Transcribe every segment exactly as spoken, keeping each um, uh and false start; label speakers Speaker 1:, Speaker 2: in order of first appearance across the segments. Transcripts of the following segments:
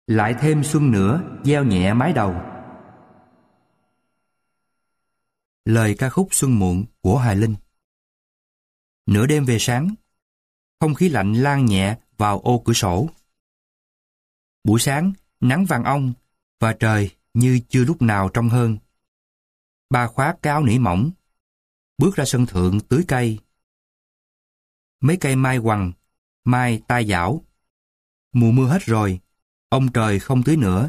Speaker 1: Lại thêm xuân nữa gieo nhẹ mái đầu. Lời ca khúc Xuân Muộn của Hoài Linh. Nửa đêm về sáng, không khí lạnh lan nhẹ vào ô cửa sổ. Buổi sáng, nắng vàng ong và trời như chưa lúc nào trong hơn. Bà khoác cái áo nỉ mỏng, bước ra sân thượng tưới cây. Mấy cây mai quằn, mai tai dảo. Mùa mưa hết rồi, ông trời không tưới nữa.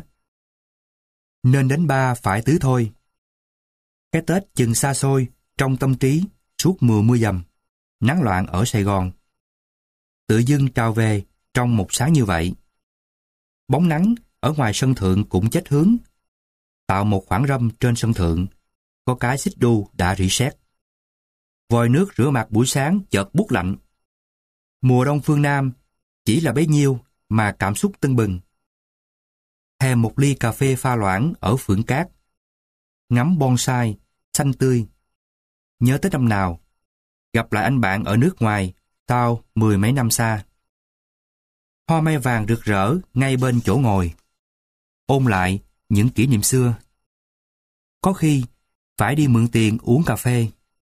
Speaker 1: Nên đến ba phải tưới thôi. Cái Tết chừng xa xôi trong tâm trí suốt mùa mưa dầm, nắng loạn ở Sài Gòn. Tự dưng trào về trong một sáng như vậy. Bóng nắng ở ngoài sân thượng cũng chết hướng, tạo một khoảng râm trên sân thượng. Có cái xích đu đã rỉ sét. Vòi nước rửa mặt buổi sáng chợt buốt lạnh. Mùa đông phương Nam chỉ là bấy nhiêu mà cảm xúc tưng bừng. Thèm một ly cà phê pha loãng ở Phượng Cát, ngắm bonsai xanh tươi. Nhớ tới năm nào gặp lại anh bạn ở nước ngoài sau mười mấy năm xa. Hoa mai vàng rực rỡ ngay bên chỗ ngồi, ôn lại những kỷ niệm xưa. Có khi phải đi mượn tiền uống cà phê.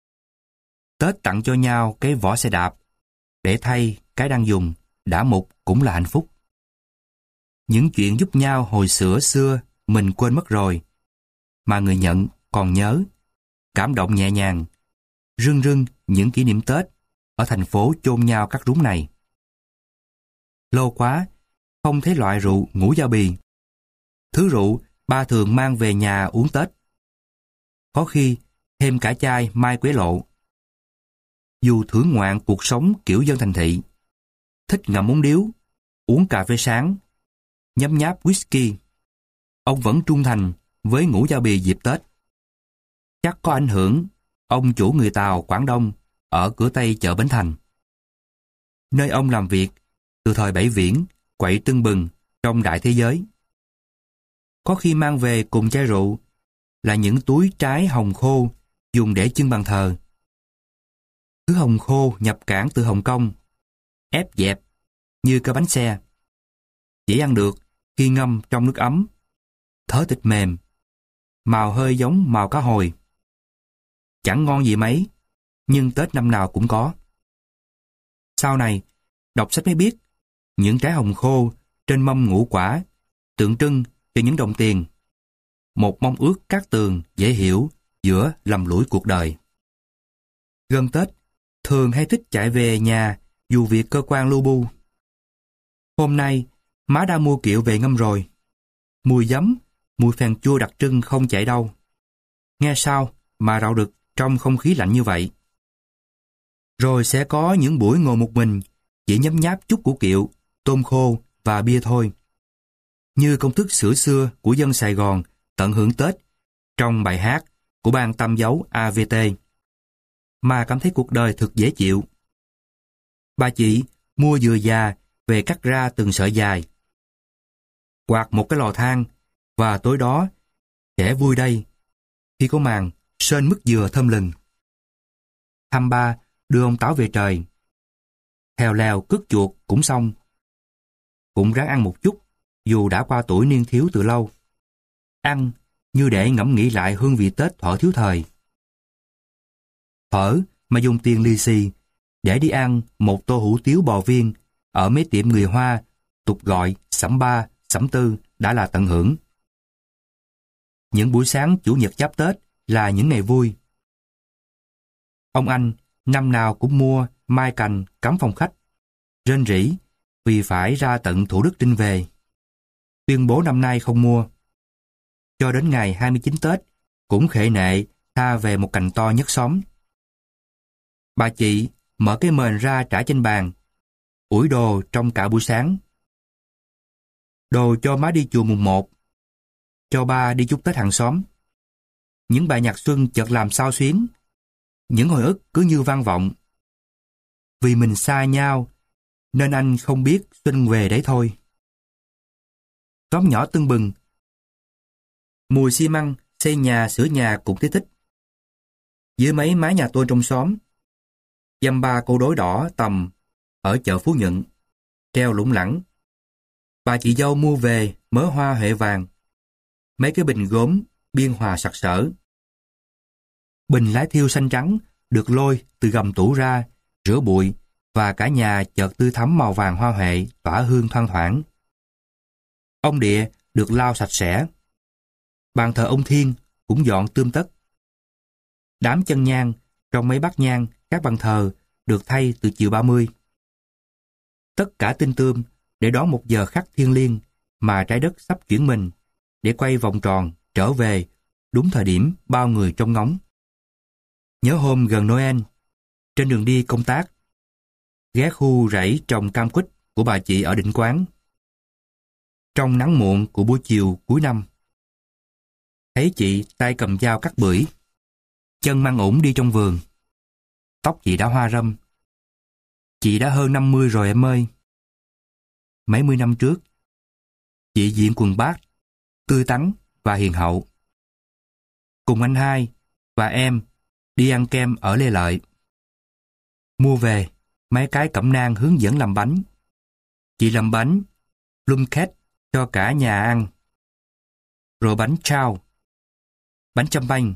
Speaker 1: Tết tặng cho nhau cái vỏ xe đạp để thay cái đang dùng, đã mục cũng là hạnh phúc. Những chuyện giúp nhau hồi xưa xưa mình quên mất rồi, mà người nhận còn nhớ. Cảm động nhẹ nhàng, rưng rưng những kỷ niệm Tết ở thành phố chôn nhau cắt rúng này. Lâu quá không thấy loại rượu ngũ dao bì, thứ rượu ba thường mang về nhà uống Tết. Có khi thêm cả chai mai quế lộ. Dù thưởng ngoạn cuộc sống kiểu dân thành thị, thích ngậm múng điếu, uống cà phê sáng, nhấm nháp whisky, ông vẫn trung thành với ngũ dao bì dịp Tết. Chắc có ảnh hưởng ông chủ người Tàu Quảng Đông ở cửa Tây chợ Bến Thành, nơi ông làm việc từ thời Bảy Viễn, quậy tưng bừng trong đại thế giới. Có khi mang về cùng chai rượu là những túi trái hồng khô dùng để trưng bàn thờ. Thứ hồng khô nhập cảng từ Hồng Kông, ép dẹp như cái bánh xe. Chỉ ăn được khi ngâm trong nước ấm, thớ thịt mềm, màu hơi giống màu cá hồi. Chẳng ngon gì mấy, nhưng Tết năm nào cũng có. Sau này, đọc sách mới biết, những trái hồng khô trên mâm ngũ quả tượng trưng cho những đồng tiền. Một mong ước cát tường dễ hiểu giữa lầm lũi cuộc đời. Gần Tết, thường hay thích chạy về nhà dù việc cơ quan lu bu. Hôm nay, má đã mua kiệu về ngâm rồi. Mùi giấm, mùi phèn chua đặc trưng không chạy đâu. Nghe sao mà rạo rực trong không khí lạnh như vậy. Rồi sẽ có những buổi ngồi một mình, chỉ nhấm nháp chút củ kiệu, tôm khô và bia thôi. Như công thức sửa xưa của dân Sài Gòn tận hưởng Tết trong bài hát của ban Tam Dấu a vê tê, mà cảm thấy cuộc đời thật dễ chịu. Bà chị mua dừa già về cắt ra từng sợi dài, quạt một cái lò than, và tối đó sẽ vui đây khi có màn sên mứt dừa thơm lừng. Thăm ba đưa ông Táo về trời. Thèo lèo cứt chuột cũng xong. Cũng ráng ăn một chút, dù đã qua tuổi niên thiếu từ lâu. Ăn như để ngẫm nghĩ lại hương vị Tết thuở thiếu thời. Phở mà dùng tiền lì xì để đi ăn một tô hủ tiếu bò viên ở mấy tiệm người Hoa tục gọi sẩm ba, sẩm tư đã là tận hưởng. Những buổi sáng Chủ nhật giáp Tết là những ngày vui. Ông anh năm nào cũng mua mai cành cắm phòng khách, rên rỉ vì phải ra tận Thủ Đức trinh về. Tuyên bố năm nay không mua. Cho đến ngày hai mươi chín Tết cũng khệ nệ tha về một cành to nhất xóm. Bà chị mở cái mền ra trải trên bàn, ủi đồ trong cả buổi sáng. Đồ cho má đi chùa mùng một, cho ba đi chúc Tết hàng xóm. Những bài nhạc xuân chợt làm xao xuyến, những hồi ức cứ như vang vọng. Vì mình xa nhau nên anh không biết xuân về đấy thôi. Xóm nhỏ tưng bừng, mùi xi măng xây nhà sửa nhà cũng thấy thích. Dưới mấy mái nhà tôi trong xóm, dăm ba câu đối đỏ tầm ở chợ Phú Nhuận treo lủng lẳng. Bà chị dâu mua về mớ hoa huệ vàng, mấy cái bình gốm biên hòa sặc sỡ. Bình lá thiêu xanh trắng được lôi từ gầm tủ ra, rửa bụi, và cả nhà chợt tươi thắm màu vàng hoa huệ tỏa hương thoang thoảng. Ông địa được lau sạch sẽ. Bàn thờ ông Thiên cũng dọn tươm tất. Đám chân nhang trong mấy bát nhang các bàn thờ được thay từ chiều ba mươi. Tất cả tinh tươm để đón một giờ khắc thiêng liêng mà trái đất sắp chuyển mình, để quay vòng tròn trở về đúng thời điểm bao người trông ngóng. Nhớ hôm gần Noel, trên đường đi công tác, ghé khu rẫy trồng cam quýt của bà chị ở Định Quán. Trong nắng muộn của buổi chiều cuối năm, thấy chị tay cầm dao cắt bưởi, chân mang ủng đi trong vườn. Tóc chị đã hoa râm. Chị đã hơn năm mươi rồi em ơi. Mấy mươi năm trước, chị diện quần bát, tươi tắn và hiền hậu. Cùng anh hai và em đi ăn kem ở Lê Lợi. Mua về mấy cái cẩm nang hướng dẫn làm bánh. Chị làm bánh plum cake cho cả nhà ăn. Rồi bánh trao, bánh chăm banh.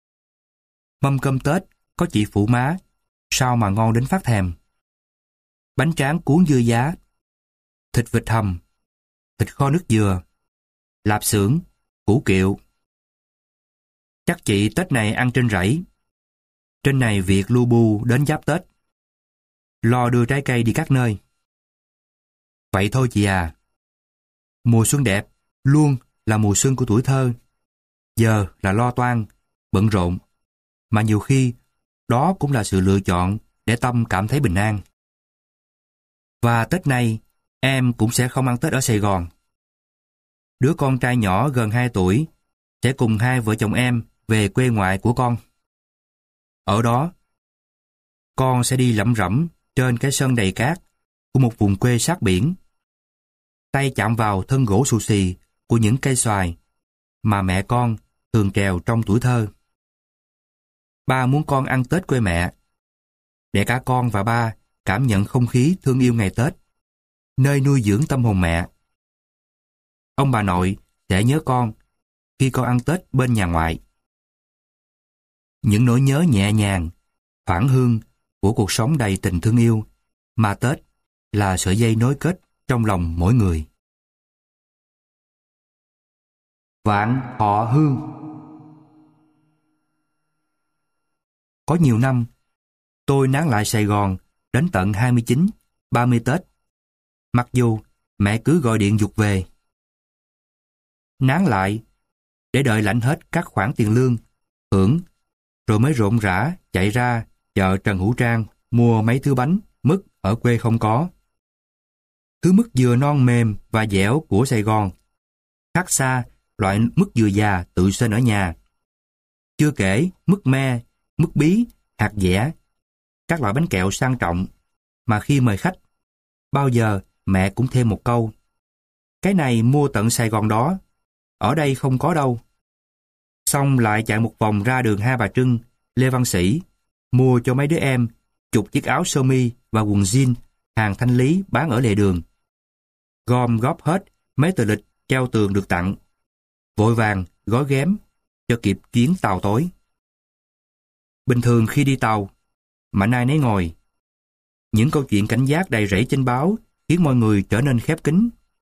Speaker 1: Mâm cơm Tết có chị phụ má, sao mà ngon đến phát thèm. Bánh tráng cuốn dưa giá, thịt vịt hầm, thịt kho nước dừa, lạp xưởng, củ kiệu. Chắc chị Tết này ăn trên rẫy. Trên này việc lu bu đến giáp Tết, lo đưa trái cây đi các nơi. Vậy thôi chị à. Mùa xuân đẹp luôn là mùa xuân của tuổi thơ. Giờ là lo toan, bận rộn, mà nhiều khi đó cũng là sự lựa chọn để tâm cảm thấy bình an. Và Tết này em cũng sẽ không ăn Tết ở Sài Gòn. Đứa con trai nhỏ gần hai tuổi sẽ cùng hai vợ chồng em về quê ngoại của con. Ở đó, con sẽ đi lẩm rẩm trên cái sân đầy cát của một vùng quê sát biển. Tay chạm vào thân gỗ xù xì của những cây xoài mà mẹ con thường trèo trong tuổi thơ. Ba muốn con ăn Tết quê mẹ, để cả con và ba cảm nhận không khí thương yêu ngày Tết, nơi nuôi dưỡng tâm hồn mẹ. Ông bà nội sẽ nhớ con khi con ăn Tết bên nhà ngoại. Những nỗi nhớ nhẹ nhàng, thoảng hương của cuộc sống đầy tình thương yêu, mà Tết là sợi dây nối kết trong lòng mỗi người. Vạn Thọ Hương. Có nhiều năm, tôi nán lại Sài Gòn đến tận hai mươi chín, ba mươi Tết, mặc dù mẹ cứ gọi điện giục về. Nán lại để đợi lãnh hết các khoản tiền lương, hưởng, rồi mới rộn rã chạy ra chợ Trần Hữu Trang mua mấy thứ bánh, mứt ở quê không có. Thứ mứt dừa non mềm và dẻo của Sài Gòn, khác xa loại mứt dừa già tự sên ở nhà. Chưa kể mứt me, mứt bí, hạt dẻ, các loại bánh kẹo sang trọng mà khi mời khách, bao giờ mẹ cũng thêm một câu: cái này mua tận Sài Gòn đó, ở đây không có đâu. Xong lại chạy một vòng ra đường Hai Bà Trưng, Lê Văn Sĩ, mua cho mấy đứa em chục chiếc áo sơ mi và quần jean hàng thanh lý bán ở lề đường. Gom góp hết mấy tờ lịch treo tường được tặng, vội vàng gói ghém cho kịp chuyến tàu tối. Bình thường khi đi tàu, mà nay nấy ngồi, những câu chuyện cảnh giác đầy rẫy trên báo khiến mọi người trở nên khép kín.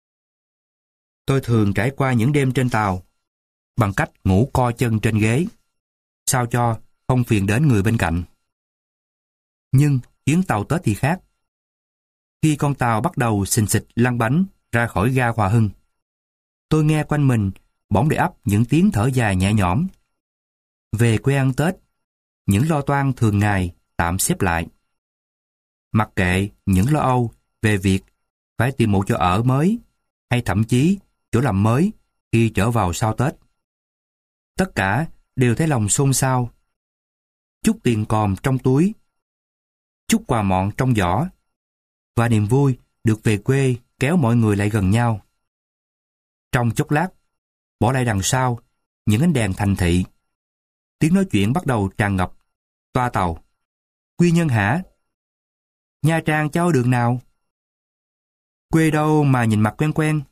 Speaker 1: Tôi thường trải qua những đêm trên tàu bằng cách ngủ co chân trên ghế, sao cho không phiền đến người bên cạnh. Nhưng chuyến tàu Tết thì khác. Khi con tàu bắt đầu xình xịch lăn bánh ra khỏi ga Hòa Hưng, tôi nghe quanh mình bỗng đầy ắp những tiếng thở dài nhẹ nhõm. Về quê ăn Tết, những lo toan thường ngày tạm xếp lại. Mặc kệ những lo âu về việc phải tìm một chỗ ở mới, hay thậm chí chỗ làm mới khi trở vào sau Tết. Tất cả đều thấy lòng xôn xao. Chút tiền còm trong túi, chút quà mọn trong giỏ, và niềm vui được về quê kéo mọi người lại gần nhau. Trong chốc lát, bỏ lại đằng sau những ánh đèn thành thị. Tiếng nói chuyện bắt đầu tràn ngập toa tàu. Quy Nhơn hả? Nha Trang cháu đường nào? Quê đâu mà nhìn mặt quen quen.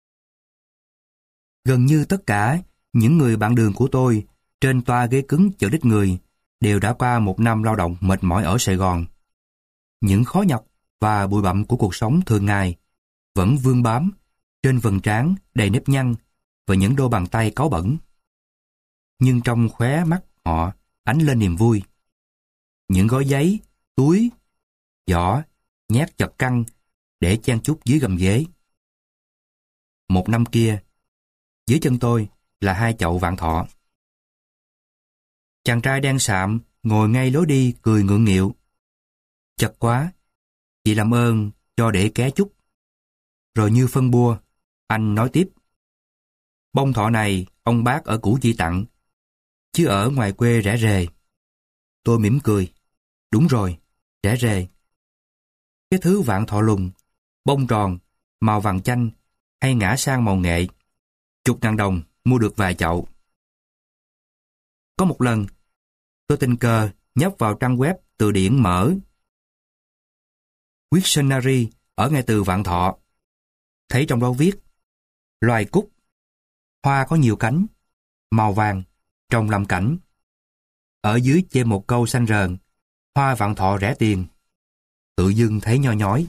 Speaker 1: Gần như tất cả những người bạn đường của tôi trên toa ghế cứng chở đít người đều đã qua một năm lao động mệt mỏi ở Sài Gòn. Những khó nhọc và bụi bặm của cuộc sống thường ngày vẫn vương bám trên vầng trán đầy nếp nhăn và những đôi bàn tay cáu bẩn. Nhưng trong khóe mắt họ ánh lên niềm vui. Những gói giấy, túi, giỏ nhét chật căng để chen chúc dưới gầm ghế. Một năm kia, dưới chân tôi là hai chậu vạn thọ. Chàng trai đen sạm ngồi ngay lối đi cười ngượng nghịu. Chật quá, chị làm ơn cho để ké chút. Rồi như phân bua, anh nói tiếp. Bông thọ này ông bác ở Củ Chi tặng, chứ ở ngoài quê rẻ rề. Tôi mỉm cười. Đúng rồi, rẻ rề. Cái thứ vạn thọ lùn, bông tròn, màu vàng chanh hay ngã sang màu nghệ, chục ngàn đồng mua được vài chậu. Có một lần, tôi tình cờ nhấp vào trang web từ điển mở Wiktionary ở ngay từ vạn thọ. Thấy trong đó viết loài cúc, hoa có nhiều cánh, màu vàng, trồng làm cảnh. Ở dưới chê một câu xanh rờn, hoa vạn thọ rẻ tiền. Tự dưng thấy nho nhói.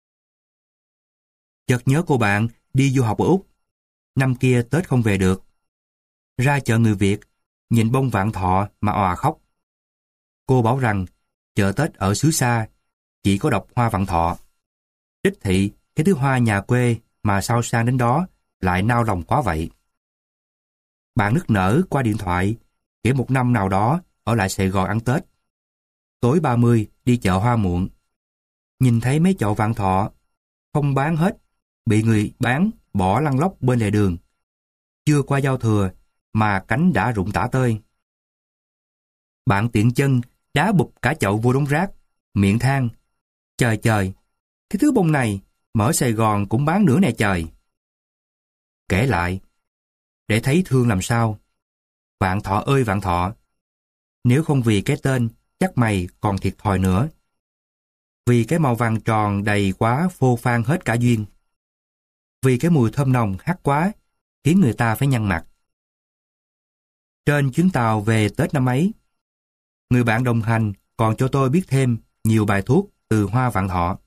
Speaker 1: Chợt nhớ cô bạn đi du học ở Úc. Năm kia Tết không về được. Ra chợ người Việt, nhìn bông vạn thọ mà òa khóc. Cô bảo rằng chợ Tết ở xứ xa chỉ có độc hoa vạn thọ. Đích thị cái thứ hoa nhà quê mà sao sang đến đó lại nao lòng quá vậy. Bạn nức nở qua điện thoại kể một năm nào đó ở lại Sài Gòn ăn Tết. Tối ba mươi đi chợ hoa muộn. Nhìn thấy mấy chậu vạn thọ không bán hết, bị người bán bỏ lăn lóc bên lề đường. Chưa qua giao thừa mà cánh đã rụng tả tơi. Bạn tiện chân đá bụp cả chậu vô đống rác, miệng than. Trời trời, cái thứ bông này mà ở Sài Gòn cũng bán nữa nè trời. Kể lại, để thấy thương làm sao. Vạn thọ ơi vạn thọ, nếu không vì cái tên, chắc mày còn thiệt thòi nữa. Vì cái màu vàng tròn đầy quá phô phan hết cả duyên. Vì cái mùi thơm nồng hắc quá, khiến người ta phải nhăn mặt. Trên chuyến tàu về Tết năm ấy, người bạn đồng hành còn cho tôi biết thêm nhiều bài thuốc từ hoa vạn thọ.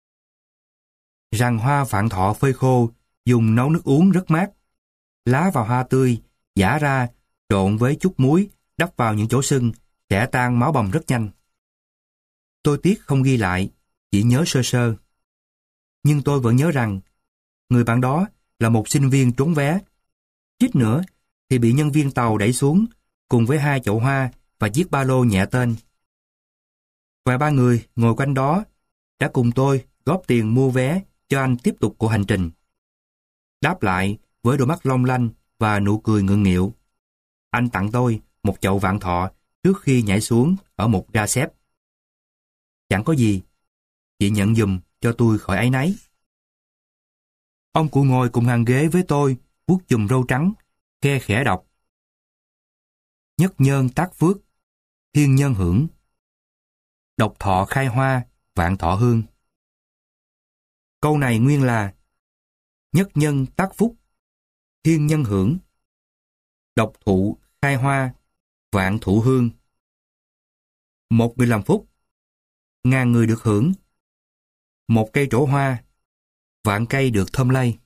Speaker 1: Rằng hoa vạn thọ phơi khô, dùng nấu nước uống rất mát. Lá và hoa tươi, giã ra, trộn với chút muối, đắp vào những chỗ sưng, sẽ tan máu bầm rất nhanh. Tôi tiếc không ghi lại, chỉ nhớ sơ sơ. Nhưng tôi vẫn nhớ rằng, người bạn đó là một sinh viên trốn vé. Chít nữa thì bị nhân viên tàu đẩy xuống, cùng với hai chậu hoa và chiếc ba lô nhẹ tên. Vài ba người ngồi quanh đó đã cùng tôi góp tiền mua vé cho anh tiếp tục cuộc hành trình. Đáp lại với đôi mắt long lanh và nụ cười ngượng nghịu. Anh tặng tôi một chậu vạn thọ trước khi nhảy xuống ở một ga xếp. Chẳng có gì, chị nhận giùm cho tôi khỏi áy náy. Ông cụ ngồi cùng hàng ghế với tôi, vuốt chùm râu trắng, khe khẽ đọc. Nhất nhân tác phước, thiên nhân hưởng. Độc thọ khai hoa, vạn thọ hương. Câu này nguyên là nhất nhân tác phúc, thiên nhân hưởng. Độc thụ khai hoa, vạn thụ hương. Một người làm phúc, ngàn người được hưởng. Một cây trổ hoa, vạn cây được thơm lây.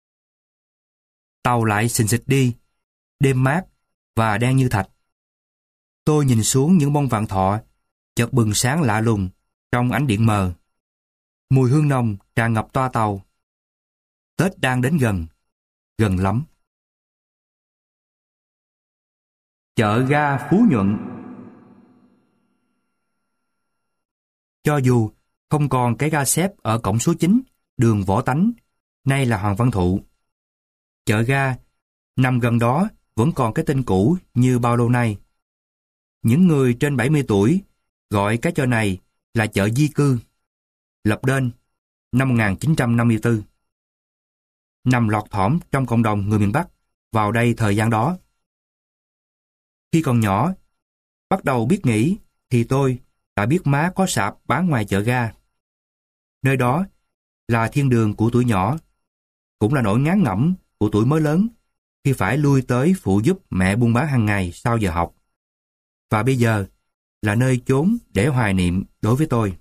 Speaker 1: Tàu lại xình xịch đi, đêm mát và đen như thạch. Tôi nhìn xuống những bông vạn thọ, chợt bừng sáng lạ lùng trong ánh điện mờ. Mùi hương nồng tràn ngập toa tàu. Tết đang đến gần, gần lắm. Chợ ga Phú Nhuận. Cho dù không còn cái ga xếp ở cổng số chín, đường Võ Tánh, nay là Hoàng Văn Thụ. Chợ ga nằm gần đó vẫn còn cái tên cũ như bao lâu nay. Những người trên bảy mươi tuổi gọi cái chợ này là chợ di cư. Lập nên năm một nghìn chín trăm năm mươi tư. Nằm lọt thỏm trong cộng đồng người miền Bắc vào đây thời gian đó. Khi còn nhỏ, bắt đầu biết nghĩ thì tôi đã biết má có sạp bán ngoài chợ ga. Nơi đó là thiên đường của tuổi nhỏ, cũng là nỗi ngán ngẩm của tuổi mới lớn khi phải lui tới phụ giúp mẹ buôn bán hàng ngày sau giờ học. Và bây giờ là nơi chốn để hoài niệm đối với tôi.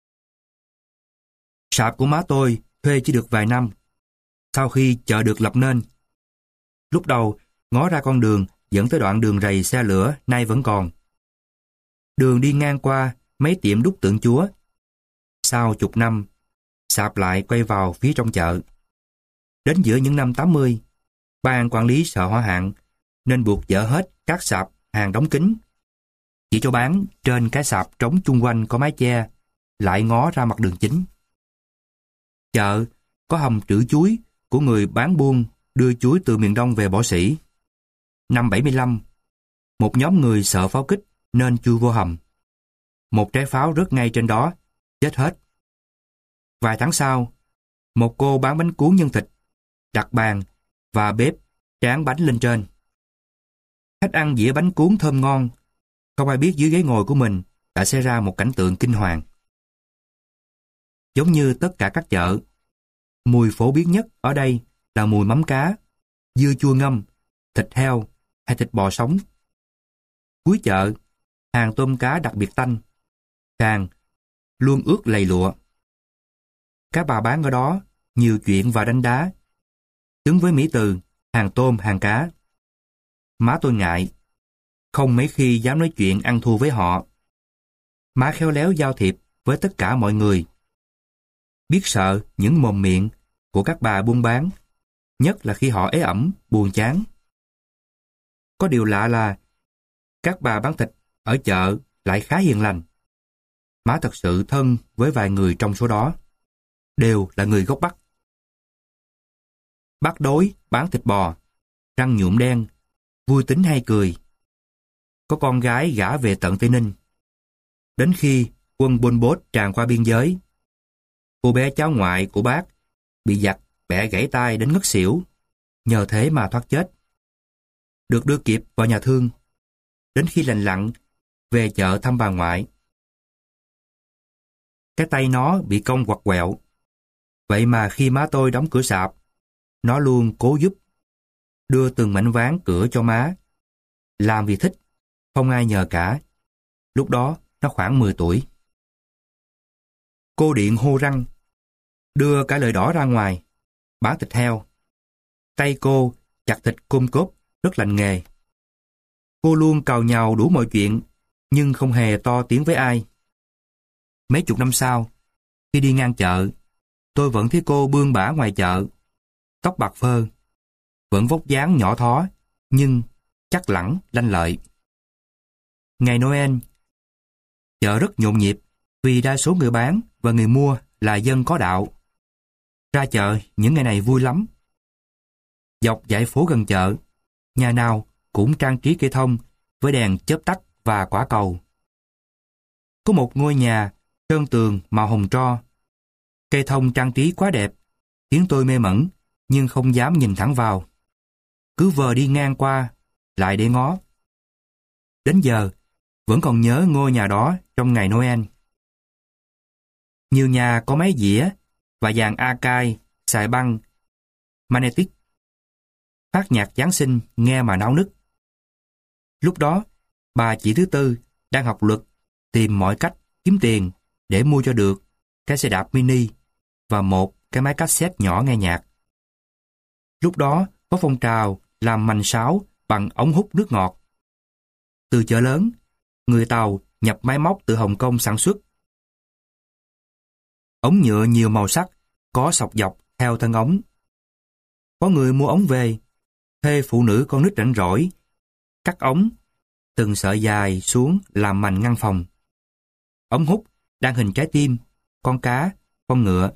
Speaker 1: Sạp của má tôi thuê chỉ được vài năm, sau khi chợ được lập nên. Lúc đầu, ngó ra con đường dẫn tới đoạn đường rầy xe lửa nay vẫn còn. Đường đi ngang qua mấy tiệm đúc tượng Chúa. Sau chục năm, sạp lại quay vào phía trong chợ. Đến giữa những năm tám mươi, ban quản lý sợ hỏa hạn nên buộc dỡ hết các sạp hàng đóng kín, chỉ cho bán trên cái sạp trống chung quanh có mái che, lại ngó ra mặt đường chính. Chợ có hầm trữ chuối của người bán buôn đưa chuối từ miền Đông về Bỏ Sĩ. Năm bảy mươi lăm, một nhóm người sợ pháo kích nên chui vô hầm. Một trái pháo rớt ngay trên đó, chết hết. Vài tháng sau, một cô bán bánh cuốn nhân thịt, đặt bàn và bếp tráng bánh lên trên. Khách ăn dĩa bánh cuốn thơm ngon, không ai biết dưới ghế ngồi của mình đã xảy ra một cảnh tượng kinh hoàng. Giống như tất cả các chợ, mùi phổ biến nhất ở đây là mùi mắm cá, dưa chua ngâm, thịt heo hay thịt bò sống. Cuối chợ, hàng tôm cá đặc biệt tanh, càng luôn ướt lầy lụa. Các bà bán ở đó nhiều chuyện và đánh đá, xứng với mỹ từ hàng tôm hàng cá. Má tôi ngại, không mấy khi dám nói chuyện ăn thua với họ. Má khéo léo giao thiệp với tất cả mọi người, biết sợ những mồm miệng của các bà buôn bán, nhất là khi họ ế ẩm, buồn chán. Có điều lạ là các bà bán thịt ở chợ lại khá hiền lành. Má thật sự thân với vài người trong số đó, đều là người gốc Bắc. Bác Đối bán thịt bò, răng nhuộm đen, vui tính hay cười. Có con gái gả về tận Tây Ninh. Đến khi quân Pol Pot tràn qua biên giới, cô bé cháu ngoại của bác bị giặc bẻ gãy tay đến ngất xỉu, nhờ thế mà thoát chết. Được đưa kịp vào nhà thương, đến khi lành lặn về chợ thăm bà ngoại. Cái tay nó bị cong quặt quẹo, vậy mà khi má tôi đóng cửa sạp, nó luôn cố giúp, đưa từng mảnh ván cửa cho má. Làm vì thích, không ai nhờ cả. Lúc đó nó khoảng mười tuổi. Cô điện hô răng, đưa cả lời đỏ ra ngoài, bán thịt heo. Tay cô chặt thịt côm cốp, rất lành nghề. Cô luôn càu nhàu đủ mọi chuyện, nhưng không hề to tiếng với ai. Mấy chục năm sau, khi đi ngang chợ, tôi vẫn thấy cô bươn bả ngoài chợ, tóc bạc phơ, vẫn vóc dáng nhỏ thó, nhưng chắc lẳng, lanh lợi. Ngày Noel, chợ rất nhộn nhịp vì đa số người bán và người mua là dân có đạo. Ra chợ những ngày này vui lắm. Dọc dãy phố gần chợ, nhà nào cũng trang trí cây thông với đèn chớp tắt và quả cầu. Có một ngôi nhà sơn tường màu hồng tro. Cây thông trang trí quá đẹp, khiến tôi mê mẩn, nhưng không dám nhìn thẳng vào. Cứ vờ đi ngang qua, lại để ngó. Đến giờ, vẫn còn nhớ ngôi nhà đó trong ngày Noel. Nhiều nhà có máy dĩa và dàn Akai, xài băng, magnetic. Phát nhạc Giáng sinh nghe mà náo nức. Lúc đó, bà chị thứ tư đang học luật, tìm mọi cách kiếm tiền để mua cho được cái xe đạp mini và một cái máy cassette nhỏ nghe nhạc. Lúc đó có phong trào làm mành sáo bằng ống hút nước ngọt. Từ chợ lớn, người Tàu nhập máy móc từ Hồng Kông sản xuất. Ống nhựa nhiều màu sắc, có sọc dọc theo thân ống. Có người mua ống về, thuê phụ nữ con nít rảnh rỗi, cắt ống, từng sợi dài xuống làm mành ngăn phòng. Ống hút đang hình trái tim, con cá, con ngựa.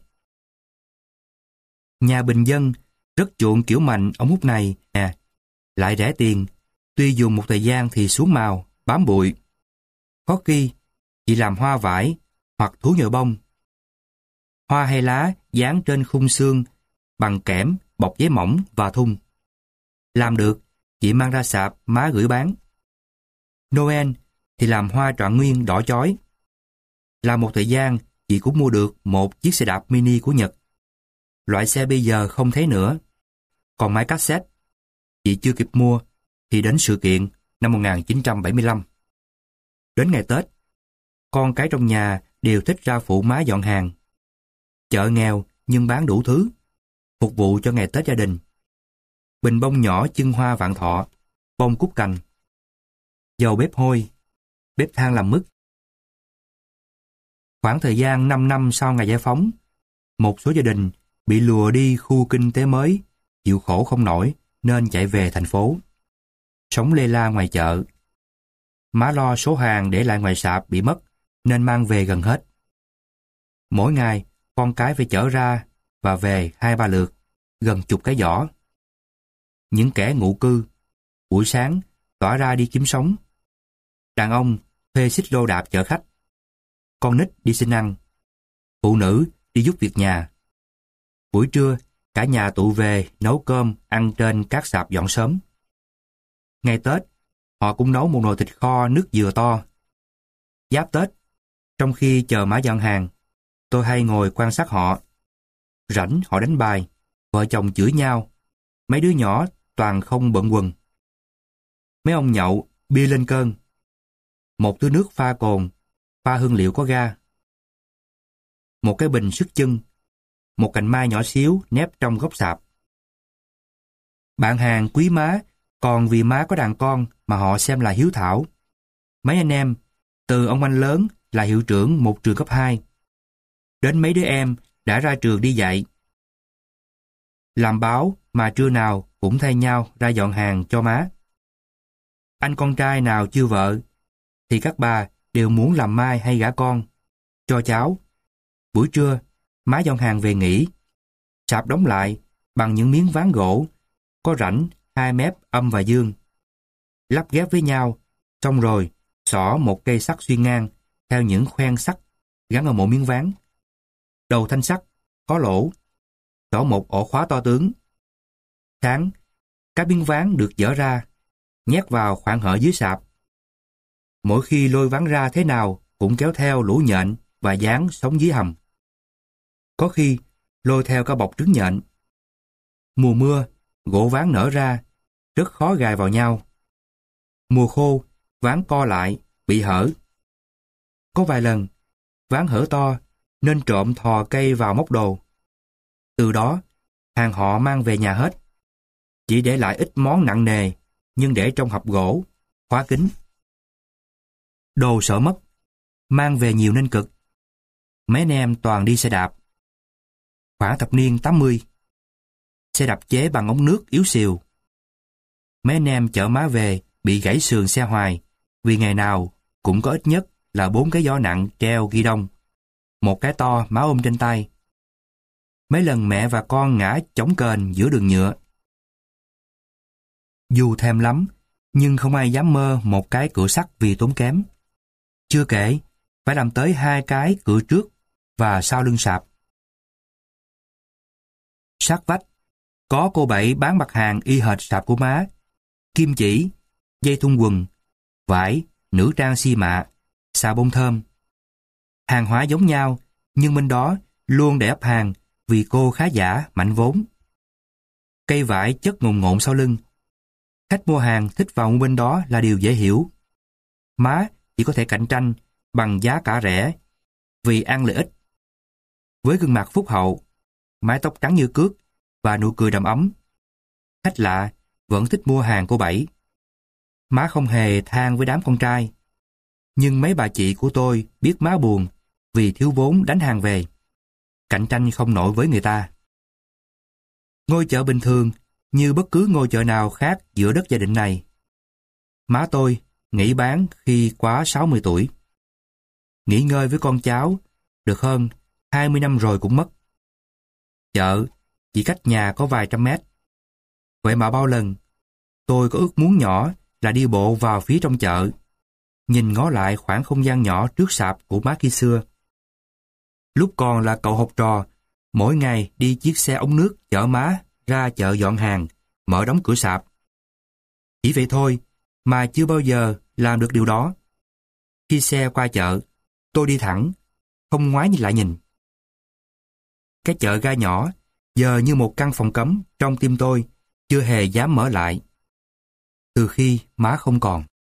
Speaker 1: Nhà bình dân rất chuộng kiểu mành ống hút này nè, lại rẻ tiền, tuy dùng một thời gian thì xuống màu, bám bụi. Có khi chỉ làm hoa vải hoặc thú nhựa bông. Hoa hay lá dán trên khung xương bằng kẽm bọc giấy mỏng và thun. Làm được, chị mang ra sạp má gửi bán. Noel thì làm hoa trọn nguyên đỏ chói. Làm một thời gian, chị cũng mua được một chiếc xe đạp mini của Nhật, loại xe bây giờ không thấy nữa. Còn máy cassette, chị chưa kịp mua thì đến sự kiện năm một nghìn chín trăm bảy mươi lăm. Đến ngày Tết, con cái trong nhà đều thích ra phụ má dọn hàng. Chợ nghèo nhưng bán đủ thứ, phục vụ cho ngày Tết gia đình. Bình bông nhỏ chưng hoa vạn thọ, bông cúc cành, dầu bếp hôi, bếp than làm mứt. Khoảng thời gian năm năm sau ngày giải phóng, một số gia đình bị lùa đi khu kinh tế mới, chịu khổ không nổi nên chạy về thành phố. Sống lê la ngoài chợ. Má lo số hàng để lại ngoài sạp bị mất nên mang về gần hết. Mỗi ngày, con cái phải chở ra và về hai ba lượt, gần chục cái giỏ. Những kẻ ngụ cư, buổi sáng tỏa ra đi kiếm sống. Đàn ông thuê xích lô đạp chở khách. Con nít đi xin ăn. Phụ nữ đi giúp việc nhà. Buổi trưa, cả nhà tụ về nấu cơm ăn trên các sạp dọn sớm. Ngày Tết, họ cũng nấu một nồi thịt kho nước dừa to. Giáp Tết, trong khi chờ má dọn hàng, tôi hay ngồi quan sát họ. Rảnh họ đánh bài, vợ chồng chửi nhau. Mấy đứa nhỏ toàn không bận quần. Mấy ông nhậu, bia lên cơn. Một thứ nước pha cồn, pha hương liệu có ga. Một cái bình sức chân, một cành mai nhỏ xíu nép trong góc sạp. Bạn hàng quý má, còn vì má có đàn con mà họ xem là hiếu thảo. Mấy anh em, từ ông anh lớn là hiệu trưởng một trường cấp hai, đến mấy đứa em đã ra trường đi dạy. Làm báo mà trưa nào cũng thay nhau ra dọn hàng cho má. Anh con trai nào chưa vợ, thì các bà đều muốn làm mai hay gả con, cho cháu. Buổi trưa, má dọn hàng về nghỉ. Sạp đóng lại bằng những miếng ván gỗ, có rãnh hai mép âm và dương. Lắp ghép với nhau, xong rồi xỏ một cây sắt xuyên ngang theo những khoen sắt gắn ở mỗi miếng ván. Đầu thanh sắt có lỗ, xỏ một ổ khóa to tướng. Sáng, các miếng ván được dỡ ra, nhét vào khoảng hở dưới sạp. Mỗi khi lôi ván ra thế nào cũng kéo theo lũ nhện và dán sống dưới hầm. Có khi lôi theo cả bọc trứng nhện. Mùa mưa, gỗ ván nở ra, rất khó gài vào nhau. Mùa khô, ván co lại, bị hở. Có vài lần, ván hở to nên trộm thò cây vào móc đồ. Từ đó, hàng họ mang về nhà hết. Chỉ để lại ít món nặng nề, nhưng để trong hộp gỗ, khóa kín. Đồ sợ mất, mang về nhiều nên cực. Mấy anh em toàn đi xe đạp. Khoảng thập niên tám mươi, xe đạp chế bằng ống nước yếu xìu. Mấy anh em chở má về bị gãy sườn xe hoài, vì ngày nào cũng có ít nhất là bốn cái giỏ nặng treo ghi đông, một cái to má ôm trên tay. Mấy lần mẹ và con ngã chổng kềnh giữa đường nhựa. Dù thèm lắm, nhưng không ai dám mơ một cái cửa sắt vì tốn kém. Chưa kể, phải làm tới hai cái cửa trước và sau lưng sạp. Sát vách, có cô Bảy bán mặt hàng y hệt sạp của má. Kim chỉ, dây thun quần, vải, nữ trang xi mạ, xà bông thơm. Hàng hóa giống nhau, nhưng bên đó luôn để ấp hàng vì cô khá giả, mạnh vốn. Cây vải chất ngồn ngộn sau lưng. Khách mua hàng thích vào mua bên đó là điều dễ hiểu. Má chỉ có thể cạnh tranh bằng giá cả rẻ vì ăn lợi ích. Với gương mặt phúc hậu, mái tóc trắng như cước và nụ cười đầm ấm, khách lạ vẫn thích mua hàng cô Bảy. Má không hề than với đám con trai, nhưng mấy bà chị của tôi biết má buồn vì thiếu vốn đánh hàng về, cạnh tranh không nổi với người ta. Ngôi chợ bình thường như bất cứ ngôi chợ nào khác giữa đất gia đình này. Má tôi nghỉ bán khi quá sáu mươi tuổi. Nghỉ ngơi với con cháu được hơn hai mươi năm rồi cũng mất. Chợ chỉ cách nhà có vài trăm mét. Vậy mà bao lần tôi có ước muốn nhỏ là đi bộ vào phía trong chợ, nhìn ngó lại khoảng không gian nhỏ trước sạp của má khi xưa. Lúc còn là cậu học trò, mỗi ngày đi chiếc xe ống nước chở má ra chợ dọn hàng, mở đóng cửa sạp. Chỉ vậy thôi mà chưa bao giờ làm được điều đó. Khi xe qua chợ, tôi đi thẳng, không ngoái nhìn lại nhìn. Cái chợ ga nhỏ giờ như một căn phòng cấm trong tim tôi, chưa hề dám mở lại. Từ khi má không còn.